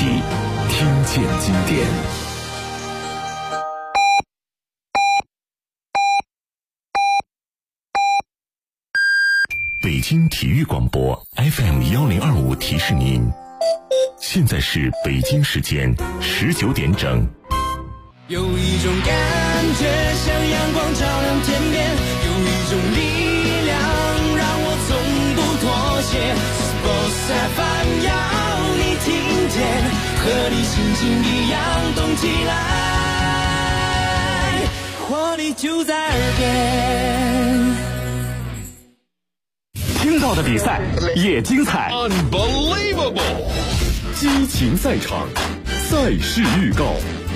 听见经典。北京体育广播 FM1025提示您，现在是北京时间19点整。 有一种感觉像阳光照亮天边，有一种力量让我从不妥协。Sports FM 要你听见，和你心情一样动起来，活力就在耳边。 听到的比赛也精彩 Unbelievable 激情赛场，赛事预告。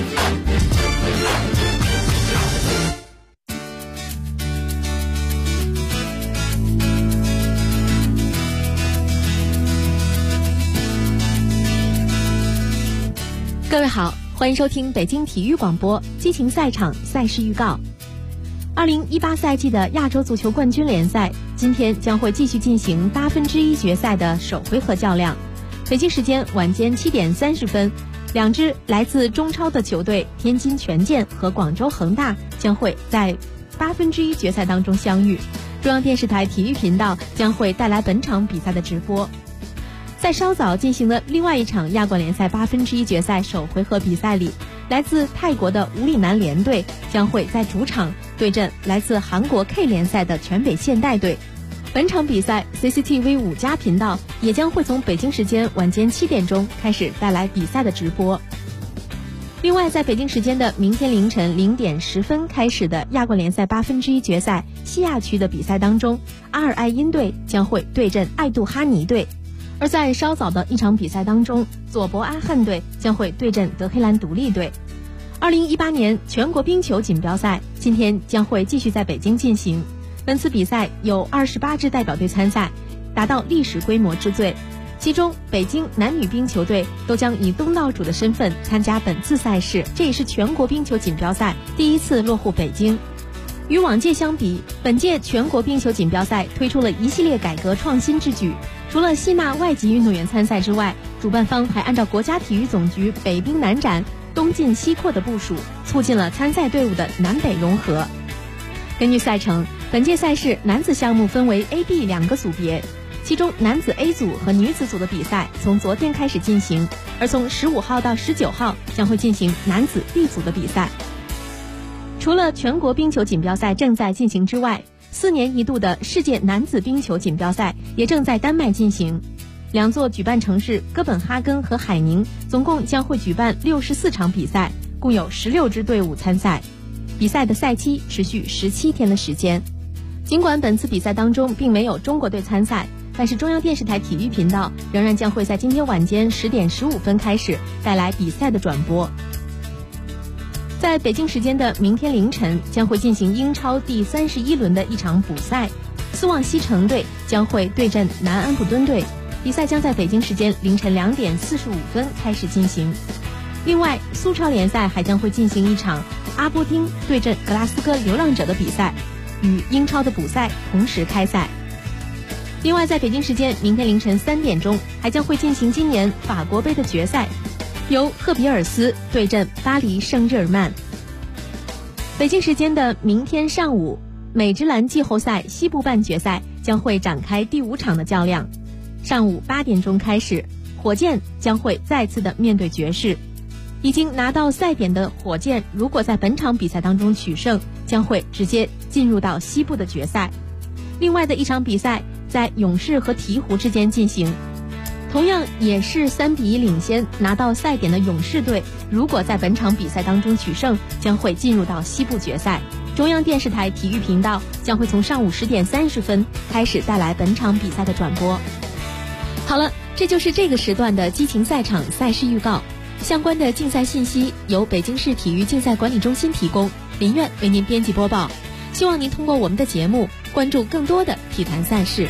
各位好，欢迎收听北京体育广播激情赛场赛事预告。2018赛季的亚洲足球冠军联赛今天将会继续进行1/8决赛的首回合较量。北京时间晚间7点30分，两支来自中超的球队天津权健和广州恒大将会在1/8决赛当中相遇。中央电视台体育频道将会带来本场比赛的直播。在稍早进行的另外一场亚冠联赛1/8决赛首回合比赛里，来自泰国的武里南联队将会在主场对阵来自韩国 K 联赛的全北现代队。本场比赛 CCTV 5+频道也将会从北京时间晚间7点钟开始带来比赛的直播。另外，在北京时间的明天凌晨0点10分开始的亚冠联赛1/8决赛西亚区的比赛当中，阿尔艾因队将会对阵爱杜哈尼队。而在稍早的一场比赛当中，佐伯阿汉队将会对阵德黑兰独立队。2018年全国冰球锦标赛今天将会继续在北京进行。本次比赛有28支代表队参赛，达到历史规模之最。其中，北京男女冰球队都将以东道主的身份参加本次赛事，这也是全国冰球锦标赛第一次落户北京。与往届相比，本届全国冰球锦标赛推出了一系列改革创新之举。除了吸纳外籍运动员参赛之外，主办方还按照国家体育总局北冰南展、东进西扩的部署，促进了参赛队伍的南北融合。根据赛程，本届赛事男子项目分为 A、B 两个组别，其中男子 A 组和女子组的比赛从昨天开始进行，而从15号到19号将会进行男子 B 组的比赛。除了全国冰球锦标赛正在进行之外，4年一度的世界男子冰球锦标赛也正在丹麦进行。两座举办城市哥本哈根和海宁总共将会举办64场比赛，共有16支队伍参赛。比赛的赛期持续17天的时间。尽管本次比赛当中并没有中国队参赛，但是中央电视台体育频道仍然将会在今天晚间10点15分开始带来比赛的转播。在北京时间的明天凌晨将会进行英超第31轮的一场补赛，斯旺西城队将会对阵南安普敦队，比赛将在北京时间凌晨2点45分开始进行。另外，苏超联赛还将会进行一场阿波丁对阵格拉斯哥流浪者的比赛，与英超的补赛同时开赛。另外，在北京时间明天凌晨3点钟还将会进行今年法国杯的决赛，由赫比尔斯对阵巴黎圣日耳曼。北京时间的明天上午，美职篮季后赛西部半决赛将会展开第5场的较量。上午8点钟开始，火箭将会再次的面对爵士。已经拿到赛点的火箭，如果在本场比赛当中取胜，将会直接进入到西部的决赛。另外的一场比赛在勇士和鹈鹕之间进行，同样也是3比1领先拿到赛点的勇士队，如果在本场比赛当中取胜，将会进入到西部决赛。中央电视台体育频道将会从上午10点30分开始带来本场比赛的转播。好了，这就是这个时段的激情赛场赛事预告。相关的竞赛信息由北京市体育竞赛管理中心提供，林苑为您编辑播报。希望您通过我们的节目关注更多的体坛赛事。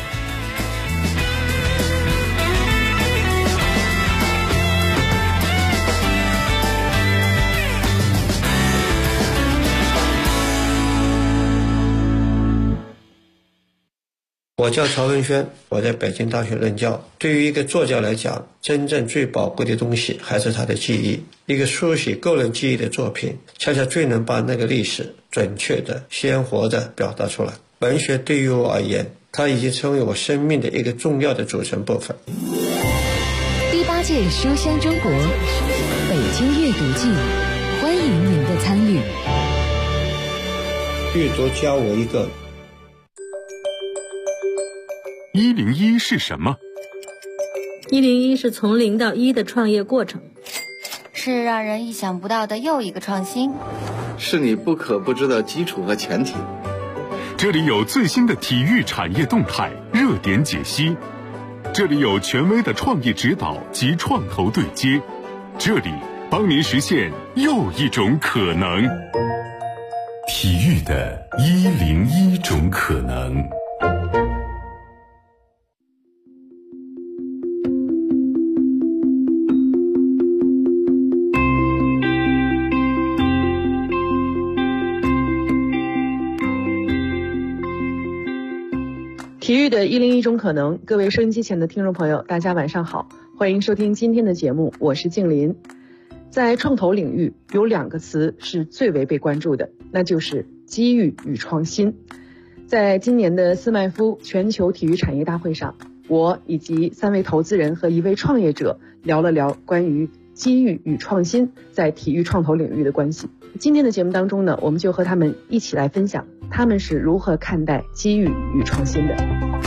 我叫曹文轩，我在北京大学任教。对于一个作家来讲，真正最宝贵的东西还是他的记忆。一个书写个人记忆的作品，恰恰最能把那个历史准确的、鲜活的表达出来。文学对于我而言，它已经成为我生命的一个重要的组成部分。 第8届书香中国北京阅读季，欢迎您的参与。 阅读教我一个 101是什么 ？101是从0到1的创业过程， 是让人意想不到的又一个创新， 是你不可不知的基础和前提。 这里有最新的体育产业动态热点解析，这里有权威的创业指导及创投对接，这里帮您实现又一种可能。体育的101种可能。 体育的101种可能，各位收音机前的听众朋友，大家晚上好，欢迎收听今天的节目，我是静林。在创投领域，有2个词是最为被关注的，那就是机遇与创新。在今年的斯麦夫全球体育产业大会上，我以及3位投资人和1位创业者聊了聊关于机遇与创新在体育创投领域的关系。今天的节目当中呢，我们就和他们一起来分享他们是如何看待机遇与创新的。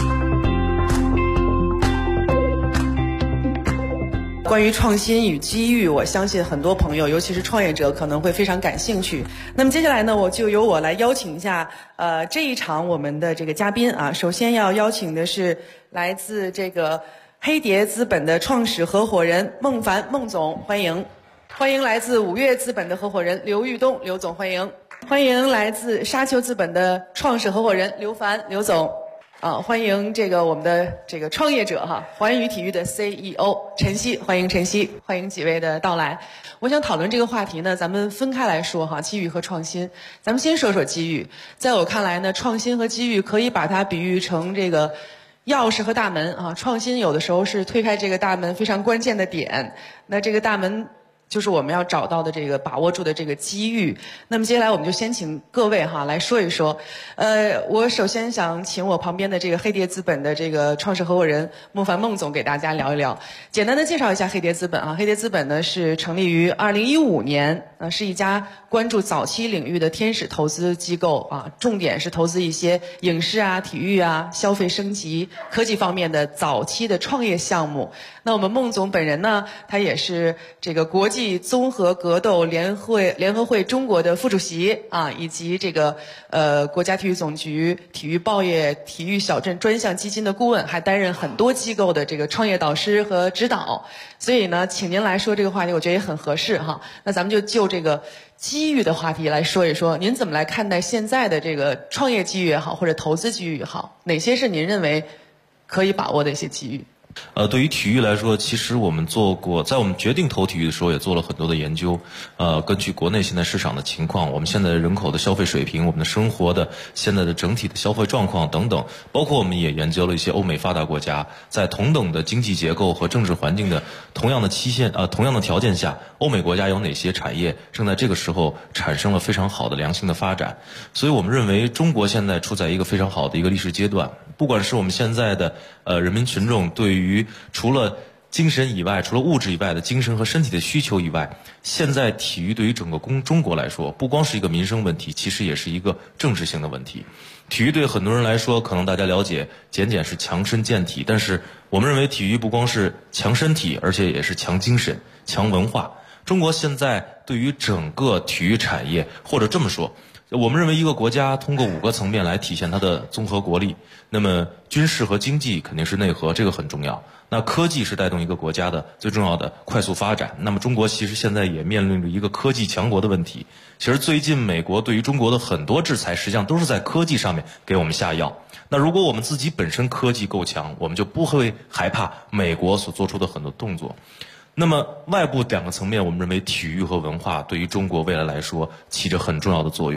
关于创新与机遇，我相信很多朋友，尤其是创业者可能会非常感兴趣。那么接下来呢，我就由我来邀请一下这一场我们的这个嘉宾啊。首先要邀请的是来自这个黑蝶资本的创始合伙人孟凡孟总，欢迎。欢迎来自5月资本的合伙人刘玉东刘总，欢迎。欢迎来自沙丘资本的创始合伙人刘凡刘总。欢迎这个我们的这个创业者哈，环宇体育的 CEO 陈曦，欢迎陈曦，欢迎几位的到来。我想讨论这个话题呢，咱们分开来说哈，机遇和创新。咱们先说说机遇。在我看来呢，创新和机遇可以把它比喻成这个钥匙和大门啊。创新有的时候是推开这个大门非常关键的点，那这个大门就是我们要找到的这个把握住的这个机遇。那么接下来我们就先请各位哈来说一说。我首先想请我旁边的这个黑蝶资本的这个创始合伙人孟凡孟总给大家聊一聊，简单的介绍一下黑蝶资本啊。黑蝶资本呢是成立于2015年，是一家关注早期领域的天使投资机构啊，重点是投资一些影视啊、体育啊、消费升级、科技方面的早期的创业项目。那我们孟总本人呢，他也是这个国际综合格斗联合会中国的副主席啊，以及这个国家体育总局体育报业体育小镇专项基金的顾问，还担任很多机构的这个创业导师和指导。所以呢，请您来说这个话题，我觉得也很合适哈。那咱们就这个机遇的话题来说一说，您怎么来看待现在的这个创业机遇也好，或者投资机遇也好，哪些是您认为可以把握的一些机遇？ 对于体育来说，其实我们做过，在我们决定投体育的时候，也做了很多的研究。根据国内现在市场的情况，我们现在人口的消费水平，我们的生活的现在的整体的消费状况等等，包括我们也研究了一些欧美发达国家，在同等的经济结构和政治环境的同样的同样的条件下，欧美国家有哪些产业正在这个时候产生了非常好的良性的发展。所以我们认为中国现在处在一个非常好的一个历史阶段，不管是我们现在的人民群众对于除了精神以外，除了物质以外的精神和身体的需求以外，现在体育对于整个中国来说，不光是一个民生问题，其实也是一个政治性的问题。体育对很多人来说，可能大家了解简是强身健体，但是我们认为体育不光是强身体，而且也是强精神、强文化。中国现在对于整个体育产业，或者这么说，我们认为一个国家通过5个层面来体现它的综合国力。那么军事和经济肯定是内核，这个很重要。那科技是带动一个国家的最重要的快速发展。那么中国其实现在也面临着一个科技强国的问题。其实最近美国对于中国的很多制裁，实际上都是在科技上面给我们下药。那如果我们自己本身科技够强，我们就不会害怕美国所做出的很多动作。那么外部2个层面，我们认为体育和文化对于中国未来来说起着很重要的作用。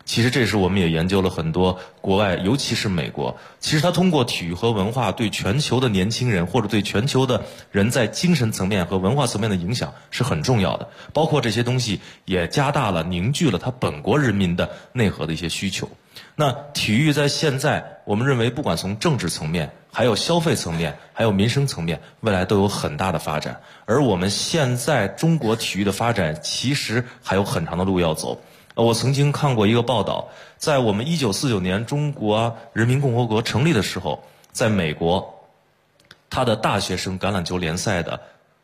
其实这是我们也研究了很多国外，尤其是美国，其实它通过体育和文化对全球的年轻人或者对全球的人在精神层面和文化层面的影响是很重要的，包括这些东西也加大了凝聚了它本国人民的内核的一些需求。那体育在现在我们认为不管从政治层面还有消费层面还有民生层面未来都有很大的发展，而我们现在中国体育的发展其实还有很长的路要走。我曾经看过一个报道，在我们1949年中国人民共和国成立的时候，在美国他的大学生橄榄球联赛的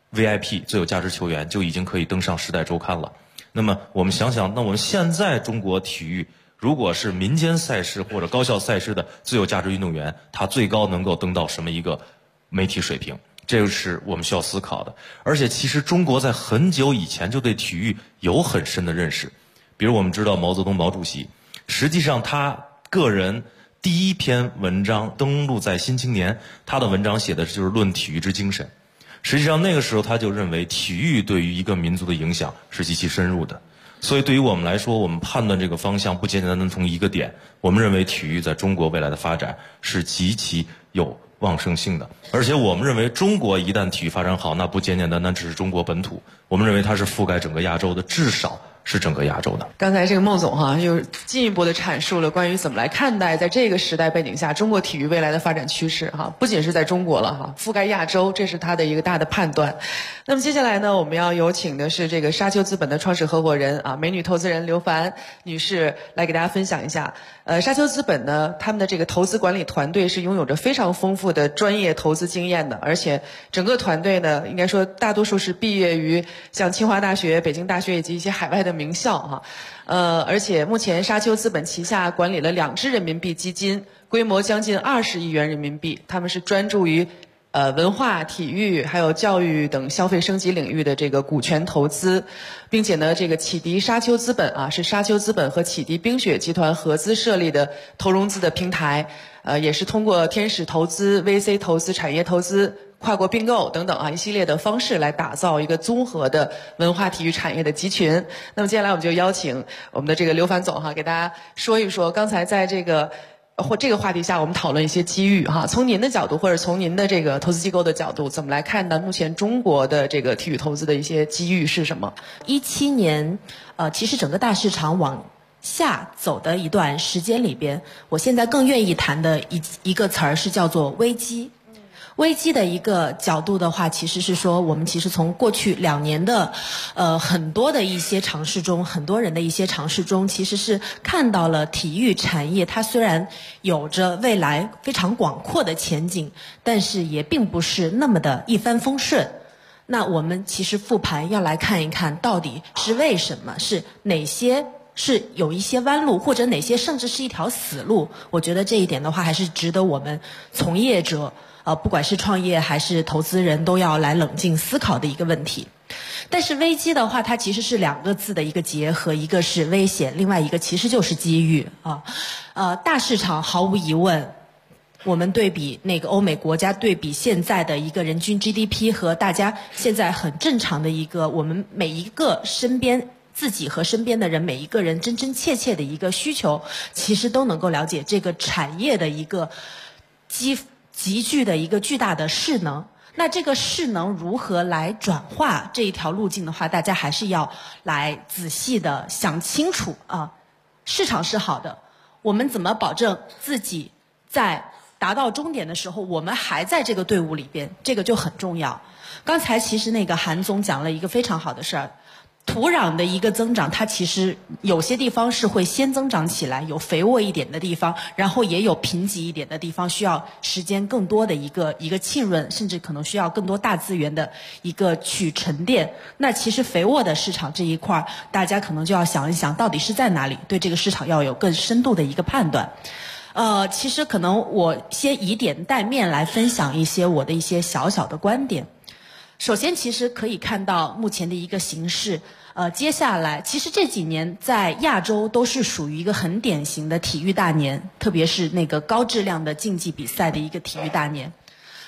VIP 最有价值球员就已经可以登上《时代周刊》了。那么我们想想，那我们现在中国体育如果是民间赛事或者高校赛事的最有价值运动员，他最高能够登到什么一个媒体水平，这就是我们需要思考的。而且其实中国在很久以前就对体育有很深的认识，比如我们知道毛泽东毛主席，实际上他个人第一篇文章登录在《新青年》，他的文章写的就是论体育之精神。实际上那个时候他就认为体育对于一个民族的影响是极其深入的。所以对于我们来说，我们判断这个方向不简简单单从一个点，我们认为体育在中国未来的发展是极其有旺盛性的。而且我们认为中国一旦体育发展好，那不简简单单只是中国本土，我们认为它是覆盖整个亚洲的，至少是整个亚洲的。 刚才这个孟总又进一步的阐述了关于怎么来看待在这个时代背景下中国体育未来的发展趋势不仅是在中国了覆盖亚洲，这是他的一个大的判断。那么接下来呢，我们要有请的是这个沙丘资本的创始合伙人美女投资人刘凡女士来给大家分享一下。沙丘资本呢，他们的这个投资管理团队是拥有着非常丰富的专业投资经验的，而且整个团队呢，应该说大多数是毕业于像清华大学、北京大学以及一些海外的名校而且目前沙丘资本旗下管理了2支人民币基金，规模将近20亿元人民币，他们是专注于文化、体育还有教育等消费升级领域的这个股权投资，并且呢，这个启迪沙丘资本是沙丘资本和启迪冰雪集团合资设立的投融资的平台，也是通过天使投资、VC 投资、产业投资、跨国并购等等一系列的方式来打造一个综合的文化体育产业的集群。那么接下来我们就邀请我们的这个刘凡总给大家说一说，刚才在这个话题下我们讨论一些机遇从您的角度或者从您的这个投资机构的角度，怎么来看呢？目前中国的这个体育投资的一些机遇是什么 ？17年其实整个大市场往下走的一段时间里边，我现在更愿意谈的一个词儿是叫做危机。危机的一个角度的话，其实是说我们其实从过去2年的很多的一些尝试中，很多人的一些尝试中，其实是看到了体育产业它虽然有着未来非常广阔的前景，但是也并不是那么的一帆风顺。那我们其实复盘要来看一看到底是为什么，是哪些是有一些弯路，或者哪些甚至是一条死路。我觉得这一点的话还是值得我们从业者不管是创业还是投资人都要来冷静思考的一个问题。但是危机的话，它其实是2个字的一个结合，一个是危险，另外一个其实就是机遇大市场毫无疑问，我们对比那个欧美国家，对比现在的一个人均 GDP 和大家现在很正常的一个我们每一个身边自己和身边的人每一个人真真切切的一个需求，其实都能够了解这个产业的一个集聚的一个巨大的势能。那这个势能如何来转化这一条路径的话，大家还是要来仔细的想清楚市场是好的，我们怎么保证自己在达到终点的时候我们还在这个队伍里边，这个就很重要。刚才其实那个韩总讲了一个非常好的事儿，土壤的一个增长，它其实有些地方是会先增长起来，有肥沃一点的地方，然后也有贫瘠一点的地方，需要时间更多的一个浸润，甚至可能需要更多大资源的一个去沉淀。那其实肥沃的市场这一块，大家可能就要想一想到底是在哪里，对这个市场要有更深度的一个判断。其实可能我先以点带面来分享一些我的一些小小的观点。首先其实可以看到目前的一个形势，接下来其实这几年在亚洲都是属于一个很典型的体育大年，特别是那个高质量的竞技比赛的一个体育大年。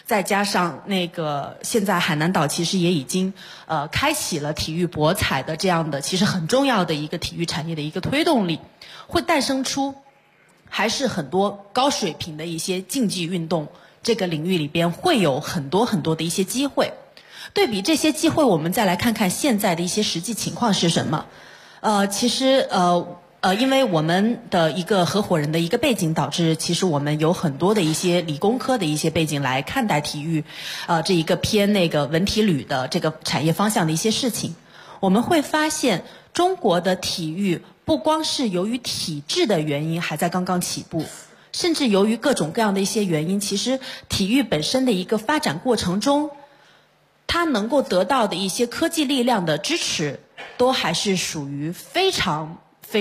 再加上那个现在海南岛其实也已经开启了体育博彩的这样的其实很重要的一个体育产业的一个推动力，会诞生出还是很多高水平的一些竞技运动这个领域里边会有很多很多的一些机会。对比这些机会，我们再来看看现在的一些实际情况是什么。其实因为我们的一个合伙人的一个背景，导致其实我们有很多的一些理工科的一些背景来看待体育，这一个偏那个文体旅的这个产业方向的一些事情。我们会发现，中国的体育不光是由于体制的原因还在刚刚起步，甚至由于各种各样的一些原因，其实体育本身的一个发展过程中，它能够得到的一些科技力量的支持，都还是属于非常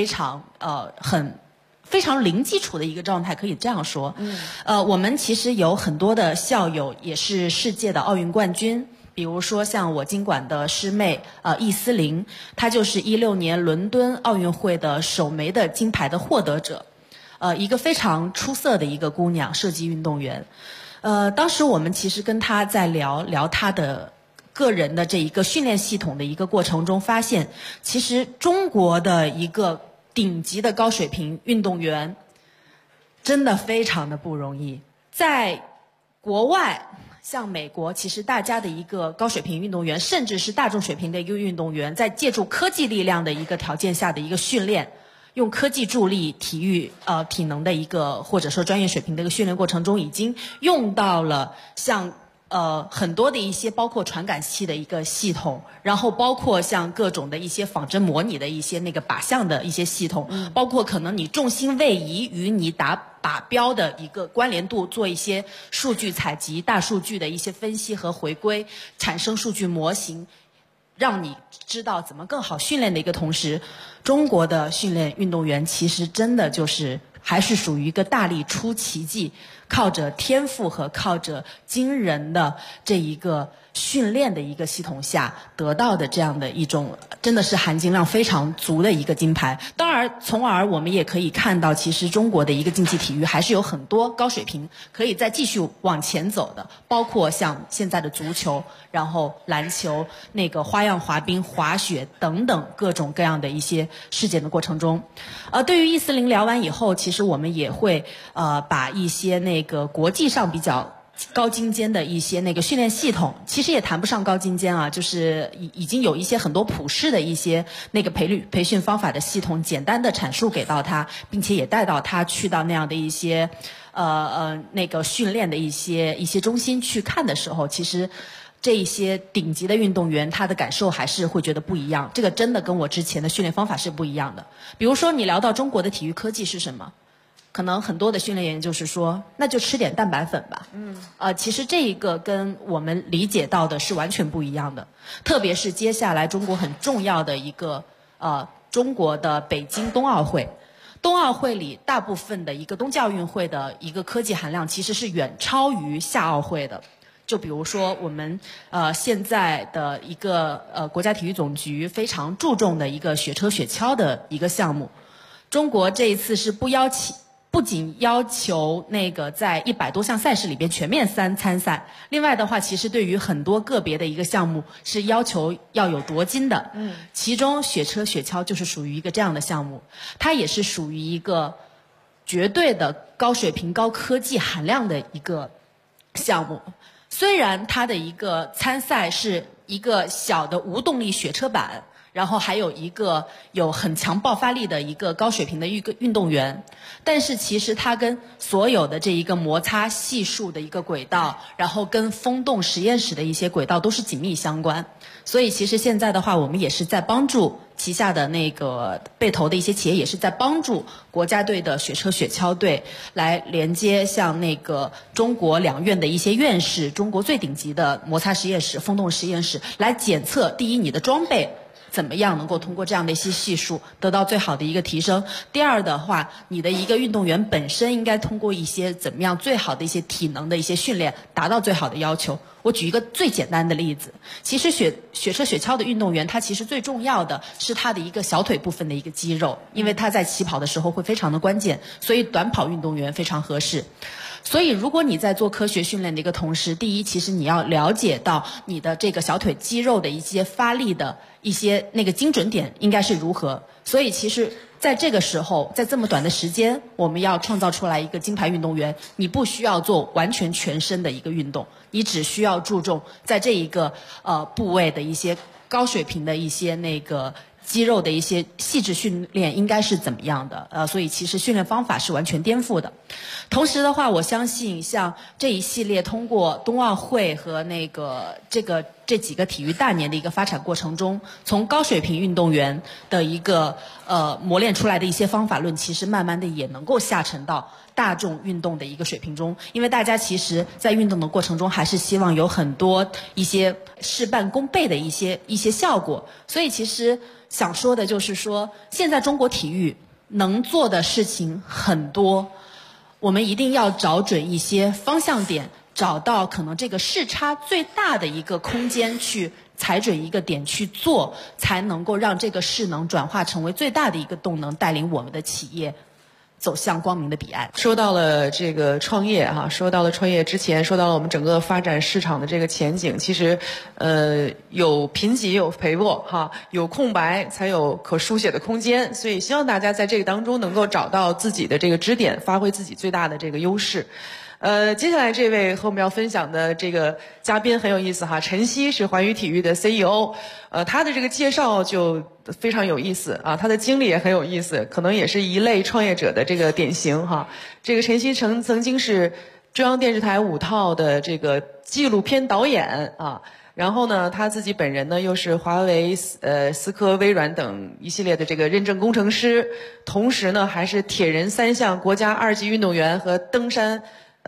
零基础的一个状态，可以这样说。我们其实有很多的校友也是世界的奥运冠军，比如说像我经管的师妹易思玲，她就是16年伦敦奥运会的首枚的金牌的获得者，一个非常出色的一个姑娘，射击运动员。当时我们其实跟她在聊她的个人的这一个训练系统的一个过程中，发现其实中国的一个顶级的高水平运动员真的非常的不容易。在国外，像美国，其实大家的一个高水平运动员，甚至是大众水平的一个运动员，在借助科技力量的一个条件下的一个训练，用科技助力体育体能的一个或者说专业水平的一个训练过程中，已经用到了像很多的一些包括传感器的一个系统，然后包括像各种的一些仿真模拟的一些那个靶向的一些系统，包括可能你重心位移与你打靶标的一个关联度，做一些数据采集、大数据的一些分析和回归，产生数据模型，让你知道怎么更好训练的一个同时，中国的训练运动员其实真的就是还是属于一个大力出奇迹，靠着天赋和靠着惊人的这一个训练的一个系统下得到的这样的一种真的是含金量非常足的一个金牌。当然从而我们也可以看到，其实中国的一个竞技体育还是有很多高水平可以再继续往前走的，包括像现在的足球，然后篮球，那个花样滑冰、滑雪等等各种各样的一些事件的过程中。对于易思玲聊完以后，其实我们也会把一些那个国际上比较高精尖的一些那个训练系统，其实也谈不上高精尖啊，就是已经有一些很多普世的一些那个培训方法的系统，简单的阐述给到他，并且也带到他去到那样的一些那个训练的一些中心去看的时候，其实这一些顶级的运动员他的感受还是会觉得不一样，这个真的跟我之前的训练方法是不一样的。比如说你聊到中国的体育科技是什么，可能很多的训练员就是说那就吃点蛋白粉吧。其实这一个跟我们理解到的是完全不一样的。特别是接下来中国很重要的一个中国的北京冬奥会，冬奥会里大部分的一个冬季奥运会的一个科技含量其实是远超于夏奥会的。就比如说我们现在的一个国家体育总局非常注重的一个雪车雪橇的一个项目，中国这一次是不仅要求那个在100多项赛事里边全面参赛，另外的话其实对于很多个别的一个项目是要求要有夺金的。其中雪车雪橇就是属于一个这样的项目，它也是属于一个绝对的高水平高科技含量的一个项目。虽然它的一个参赛是一个小的无动力雪车板，然后还有一个有很强爆发力的一个高水平的一个运动员，但是其实它跟所有的这一个摩擦系数的一个轨道，然后跟风洞实验室的一些轨道都是紧密相关。所以其实现在的话，我们也是在帮助旗下的那个被投的一些企业，也是在帮助国家队的雪车雪橇队来连接像那个中国两院的一些院士，中国最顶级的摩擦实验室、风洞实验室，来检测第一你的装备怎么样能够通过这样的一些系数得到最好的一个提升。第二的话，你的一个运动员本身应该通过一些怎么样最好的一些体能的一些训练达到最好的要求。我举一个最简单的例子，其实雪车雪橇的运动员他其实最重要的是他的一个小腿部分的一个肌肉，因为他在起跑的时候会非常的关键，所以短跑运动员非常合适。 所以如果你在做科学训练的一个同时，第一，其实你要了解到你的这个小腿肌肉的一些发力的一些那个精准点应该是如何。所以其实在这个时候，在这么短的时间，我们要创造出来一个金牌运动员，你不需要做完全全身的一个运动，你只需要注重在这一个部位的一些高水平的一些那个肌肉的一些细致训练应该是怎么样的，所以其实训练方法是完全颠覆的。同时的话，我相信像这一系列通过冬奥会和那个这几个体育大年的一个发展过程中，从高水平运动员的一个磨练出来的一些方法论，其实慢慢的也能够下沉到大众运动的一个水平中。因为大家其实在运动的过程中，还是希望有很多一些事半功倍的一些效果。所以其实想说的就是说，现在中国体育能做的事情很多，我们一定要找准一些方向点，找到可能这个视差最大的一个空间，去踩准一个点去做，才能够让这个势能转化成为最大的一个动能，带领我们的企业走向光明的彼岸。 说到了这个创业哈，说到了创业之前，说到了我们整个发展市场的这个前景。其实，有贫瘠有肥沃哈，有空白才有可书写的空间。所以希望大家在这个当中能够找到自己的这个支点，发挥自己最大的这个优势。接下来这位和我们要分享的这个嘉宾很有意思哈，陈曦是环宇体育的 CEO， 他的这个介绍就非常有意思啊，他的经历也很有意思，可能也是一类创业者的这个典型哈。这个陈曦曾经是中央电视台5套的这个纪录片导演啊。然后呢，他自己本人呢又是华为、思科、微软等一系列的这个认证工程师，同时呢还是铁人3项国家2级运动员和登山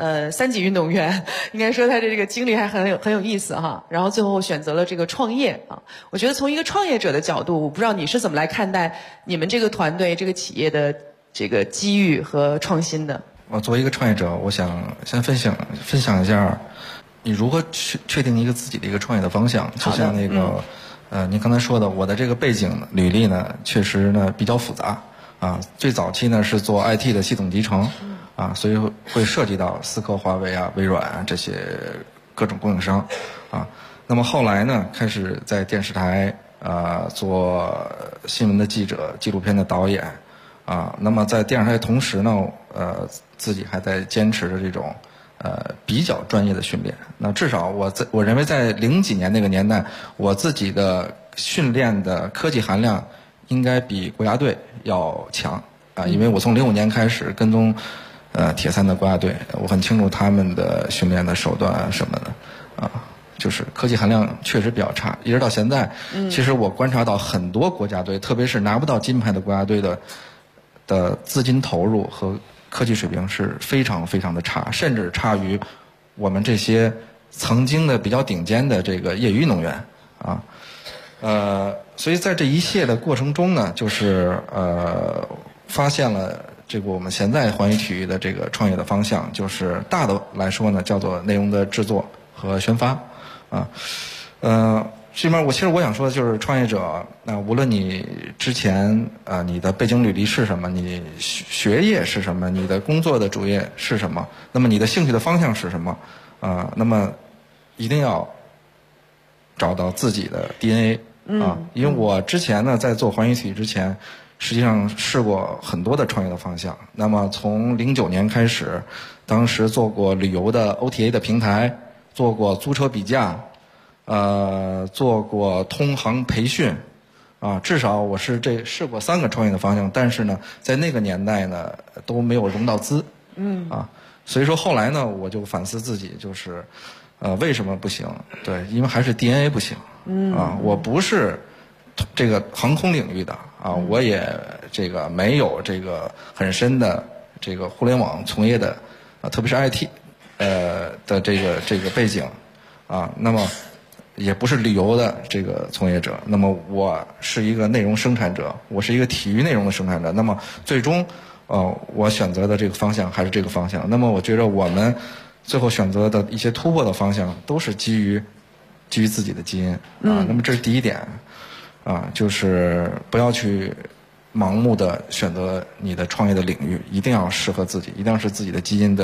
3级运动员，应该说他的这个经历还很有意思哈。然后最后选择了这个创业啊。我觉得从一个创业者的角度，我不知道你是怎么来看待你们这个团队、这个企业的这个机遇和创新的。 我作为一个创业者，我想先分享一下，你如何确定一个自己的一个创业的方向。就像那个您刚才说的，我的这个背景履历呢，确实呢比较复杂啊。最早期呢是做 IT 的系统集成。啊，所以会涉及到思科、华为啊、微软啊这些各种供应商，啊，那么后来呢，开始在电视台做新闻的记者、纪录片的导演，啊，那么在电视台同时呢，自己还在坚持着这种比较专业的训练。那至少我认为在00几年那个年代，我自己的训练的科技含量应该比国家队要强啊，因为我从05年开始跟踪。铁三的国家队，我很清楚他们的训练的手段啊什么的，啊，就是科技含量确实比较差。一直到现在，其实我观察到很多国家队，特别是拿不到金牌的国家队的资金投入和科技水平是非常非常的差，甚至差于我们这些曾经的比较顶尖的这个业余运动员啊。所以在这一切的过程中呢，就是发现了。这个我们现在环宇体育的这个创业的方向，就是大的来说呢，叫做内容的制作和宣发，啊，这边其实我想说的就是，创业者，无论你之前你的背景履历是什么，你学业是什么，你的工作的主业是什么，那么你的兴趣的方向是什么，那么一定要找到自己的 DNA 啊，因为我之前呢，在做环宇体育之前。实际上试过很多的创业的方向。那么从09年开始，当时做过旅游的 OTA 的平台，做过租车比价，做过通航培训，啊，至少我是试过3个创业的方向。但是呢，在那个年代呢，都没有融到资，啊，所以说后来呢，我就反思自己，就是为什么不行？对，因为还是 DNA 不行，啊，我不是这个航空领域的。啊，我也这个没有这个很深的这个互联网从业的特别是 IT 的这个背景啊，那么也不是旅游的这个从业者，那么我是一个内容生产者，我是一个体育内容的生产者，那么最终我选择的这个方向还是这个方向。那么我觉得我们最后选择的一些突破的方向都是基于自己的基因啊，那么这是第一点。就是不要去盲目的选择你的创业的领域，一定要适合自己，一定要是自己的基因的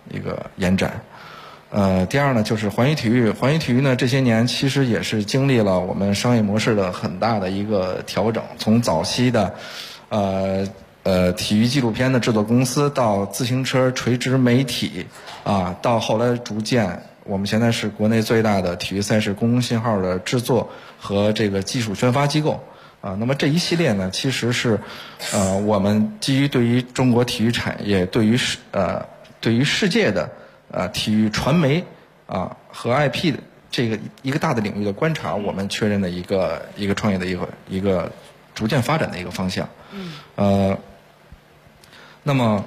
一个延展。第二呢，就是环宇体育。环宇体育呢，这些年其实也是经历了我们商业模式的很大的一个调整，从早期的体育纪录片的制作公司，到自行车垂直媒体啊，到后来逐渐，我们现在是国内最大的体育赛事公共信号的制作和这个技术宣发机构啊。那么这一系列呢，其实是我们基于对于中国体育产业，对于世界的体育传媒啊和 IP 的这个一个大的领域的观察，我们确认的一个创业的一个逐渐发展的一个方向。那么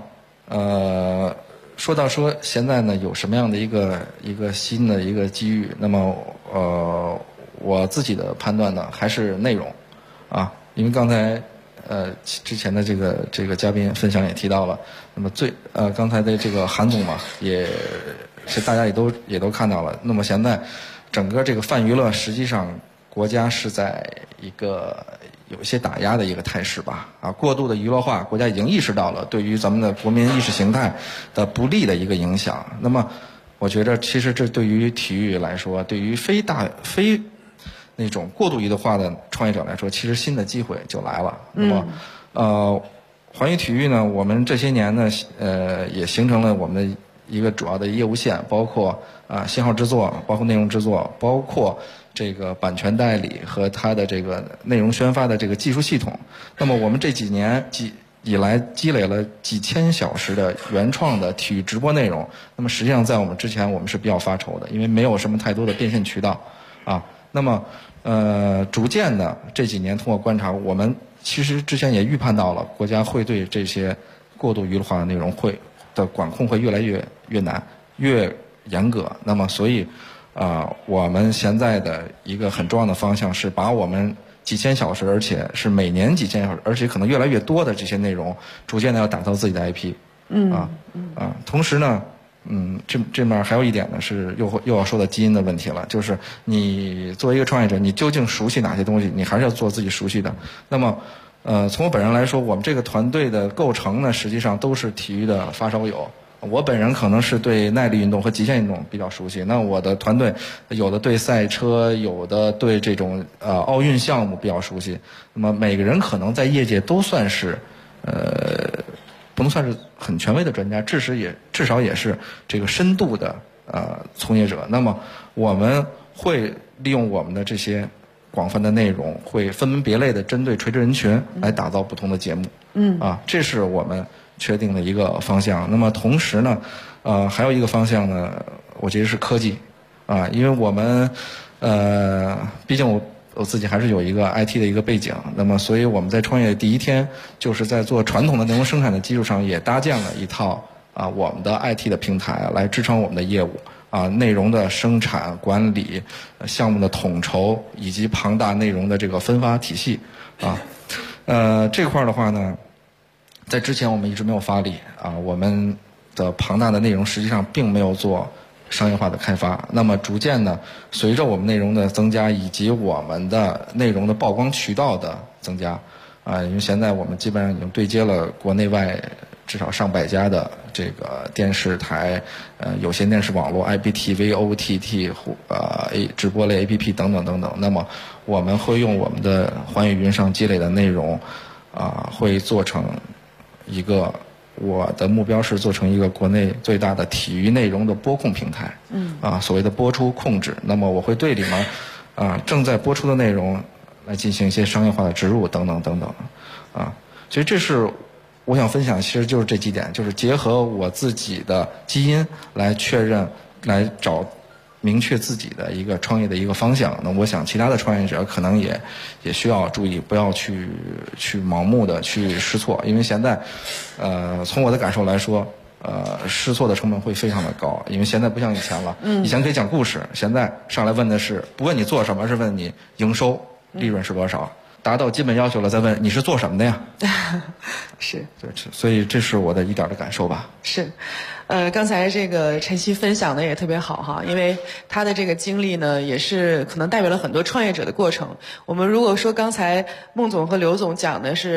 说现在呢有什么样的一个新的一个机遇？那么我自己的判断呢还是内容啊，因为刚才之前的这个嘉宾分享也提到了，那么刚才的这个韩总嘛，也是大家也都看到了。那么现在整个这个泛娱乐，实际上国家是在一个有一些打压的一个态势吧，啊，过度的娱乐化，国家已经意识到了对于咱们的国民意识形态的不利的一个影响。那么我觉得其实这对于体育来说，对于非那种过度娱乐化的创业者来说，其实新的机会就来了。那么环宇体育呢，我们这些年呢也形成了我们的一个主要的业务线，包括信号制作，包括内容制作，包括这个版权代理和它的这个内容宣发的这个技术系统。那么我们这几年以来积累了几千小时的原创的体育直播内容。那么实际上在我们之前，我们是比较发愁的，因为没有什么太多的变现渠道啊。那么逐渐的这几年通过观察，我们其实之前也预判到了国家会对这些过度娱乐化的内容的管控会越来越难，越严格。那么所以我们现在的一个很重要的方向是把我们几千小时，而且是每年几千小时，而且可能越来越多的这些内容，逐渐的要打造自己的 IP。同时呢，这面还有一点呢，是又要说到基因的问题了，就是你作为一个创业者，你究竟熟悉哪些东西，你还是要做自己熟悉的。那么从我本人来说，我们这个团队的构成呢，实际上都是体育的发烧友。我本人可能是对耐力运动和极限运动比较熟悉，那我的团队有的对赛车，有的对这种奥运项目比较熟悉。那么每个人可能在业界都算是不能算是很权威的专家，至少也是这个深度的从业者。那么我们会利用我们的这些广泛的内容，会分门别类的针对垂直人群来打造不同的节目。这是我们确定的一个方向。那么同时呢，还有一个方向呢，我觉得是科技因为我们毕竟我自己还是有一个 IT 的一个背景，那么所以我们在创业的第一天，就是在做传统的内容生产的基础上，也搭建了一套我们的 IT 的平台来支撑我们的业务内容的生产管理、项目的统筹以及庞大内容的这个分发体系这块的话呢，在之前我们一直没有发力我们的庞大的内容实际上并没有做商业化的开发。那么逐渐呢，随着我们内容的增加以及我们的内容的曝光渠道的增加因为现在我们基本上已经对接了国内外至少上百家的这个电视台、有线电视网络、IPTV、OTT 直播类 APP 等等等等。那么我们会用我们的环宇云上积累的内容会做成一个，我的目标是做成一个国内最大的体育内容的播控平台。所谓的播出控制。那么我会对里面正在播出的内容来进行一些商业化的植入等等等等所以这是我想分享，其实就是这几点，就是结合我自己的基因来确认，来找明确自己的一个创业的一个方向。那我想其他的创业者可能也需要注意，不要去盲目的去试错，因为现在从我的感受来说试错的成本会非常的高，因为现在不像以前了。以前可以讲故事，现在上来问的是不问你做什么，是问你营收利润是多少，达到基本要求了再问你是做什么的呀。 是， 所以这是我的一点的感受吧。 是，刚才这个晨曦分享的也特别好哈，因为他的这个经历呢，也是可能代表了很多创业者的过程。我们如果说刚才孟总和刘总讲的是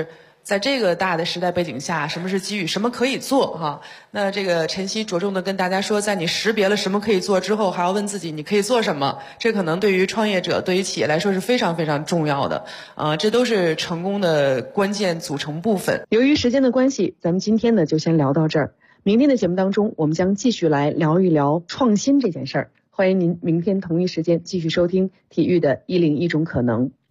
在这个大的时代背景下，什么是机遇，什么可以做哈？那这个晨曦着重的跟大家说，在你识别了什么可以做之后，还要问自己你可以做什么。这可能对于创业者、对于企业来说是非常非常重要的，这都是成功的关键组成部分。 由于时间的关系，咱们今天呢就先聊到这儿。明天的节目当中，我们将继续来聊一聊创新这件事儿。欢迎您明天同一时间继续收听体育的101种可能。